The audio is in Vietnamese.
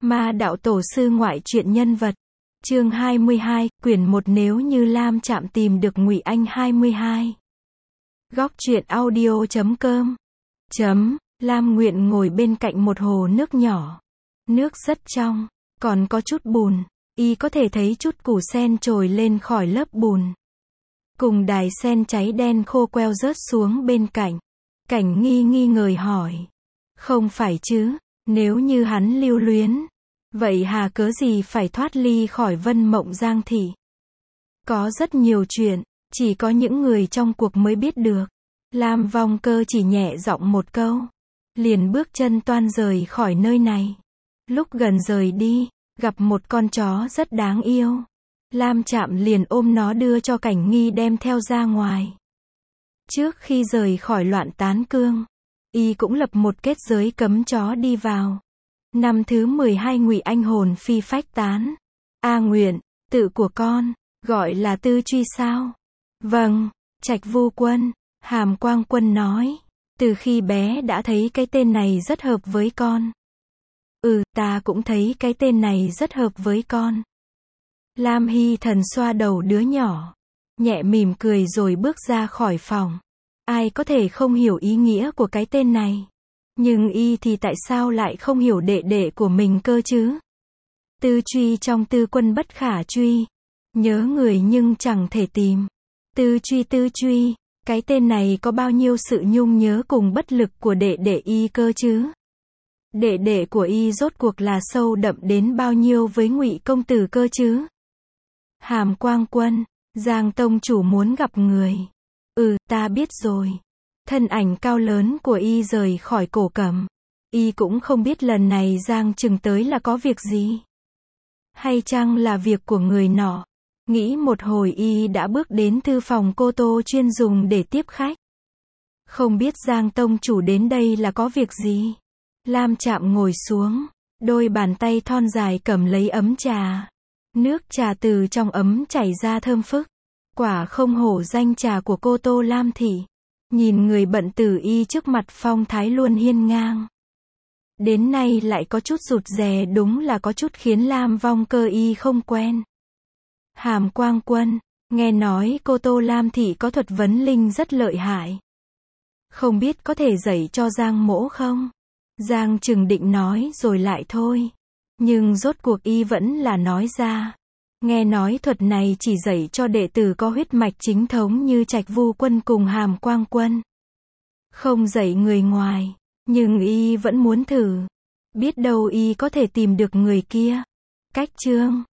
Ma đạo tổ sư ngoại truyện nhân vật. Chương 22, quyển 1 nếu như Lam Trạm tìm được Ngụy Anh 22. Góc truyện audio.com. Lam Nguyện ngồi bên cạnh một hồ nước nhỏ. Nước rất trong, còn có chút bùn, y có thể thấy chút củ sen trồi lên khỏi lớp bùn. Cùng đài sen cháy đen khô queo rớt xuống bên cạnh. Cảnh Nghi nghi ngờ hỏi. Không phải chứ, nếu như hắn lưu luyến, vậy hà cớ gì phải thoát ly khỏi Vân Mộng Giang Thị? Có rất nhiều chuyện, chỉ có những người trong cuộc mới biết được. Lam Vong Cơ chỉ nhẹ giọng một câu, liền bước chân toan rời khỏi nơi này. Lúc gần rời đi, gặp một con chó rất đáng yêu. Lam Trạm liền ôm nó đưa cho Cảnh Nghi đem theo ra ngoài. Trước khi rời khỏi Loạn Tán Cương, y cũng lập một kết giới cấm chó đi vào. Năm thứ 12 Ngụy Anh hồn phi phách tán. A Nguyện, tự của con, gọi là Tư Truy sao? Vâng, Trạch Vu Quân. Hàm Quang Quân nói, từ khi bé đã thấy cái tên này rất hợp với con. Ta cũng thấy cái tên này rất hợp với con. Lam Hy Thần xoa đầu đứa nhỏ, nhẹ mỉm cười rồi bước ra khỏi phòng. Ai có thể không hiểu ý nghĩa của cái tên này? Nhưng y thì tại sao lại không hiểu đệ đệ của mình cơ chứ? Tư Truy trong Tư Quân bất khả truy. Nhớ người nhưng chẳng thể tìm. Tư Truy, cái tên này có bao nhiêu sự nhung nhớ cùng bất lực của đệ đệ y cơ chứ? Đệ đệ của y rốt cuộc là sâu đậm đến bao nhiêu với Ngụy công tử cơ chứ? Hàm Quang Quân, Giang tông chủ muốn gặp người. Ta biết rồi. Thân ảnh cao lớn của y rời khỏi Cổ Cẩm. Y cũng không biết lần này Giang Trừng tới là có việc gì. Hay chăng là việc của người nọ. Nghĩ một hồi y đã bước đến thư phòng cô Tô chuyên dùng để tiếp khách. Không biết Giang tông chủ đến đây là có việc gì. Lam Trạm ngồi xuống, đôi bàn tay thon dài cầm lấy ấm trà. Nước trà từ trong ấm chảy ra thơm phức. Quả không hổ danh trà của cô Tô Lam Thị. Nhìn người bận tử y trước mặt phong thái luôn hiên ngang. Đến nay lại có chút rụt rè, đúng là có chút khiến Lam Vong Cơ y không quen. Hàm Quang Quân, nghe nói cô Tô Lam Thị có thuật vấn linh rất lợi hại. Không biết có thể dạy cho Giang mỗ không? Giang Trừng định nói rồi lại thôi. Nhưng rốt cuộc y vẫn là nói ra. Nghe nói thuật này chỉ dạy cho đệ tử có huyết mạch chính thống như Trạch Vu Quân cùng Hàm Quang Quân. Không dạy người ngoài. Nhưng y vẫn muốn thử. Biết đâu y có thể tìm được người kia. Cách chương